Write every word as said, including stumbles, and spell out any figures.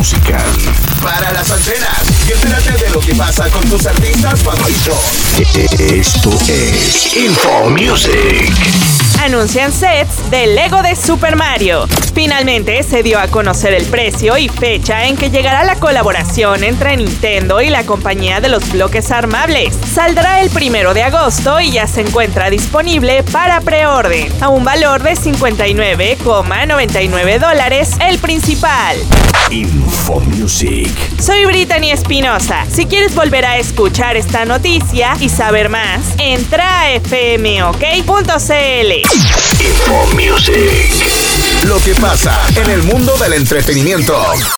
musical. Para las antenas y entérate de lo que pasa con tus artistas favoritos. Esto es Info Music. Anuncian sets del Lego de Super Mario. Finalmente se dio a conocer el precio y fecha en que llegará la colaboración entre Nintendo y la compañía de los bloques armables. Saldrá el primero de agosto y ya se encuentra disponible para preorden, a un valor de cincuenta y nueve coma noventa y nueve dólares el principal. Info Music. Soy Brittany Espinosa. Si quieres volver a escuchar esta noticia y saber más, entra a f m o k punto c l. Info Music. Lo que pasa en el mundo del entretenimiento.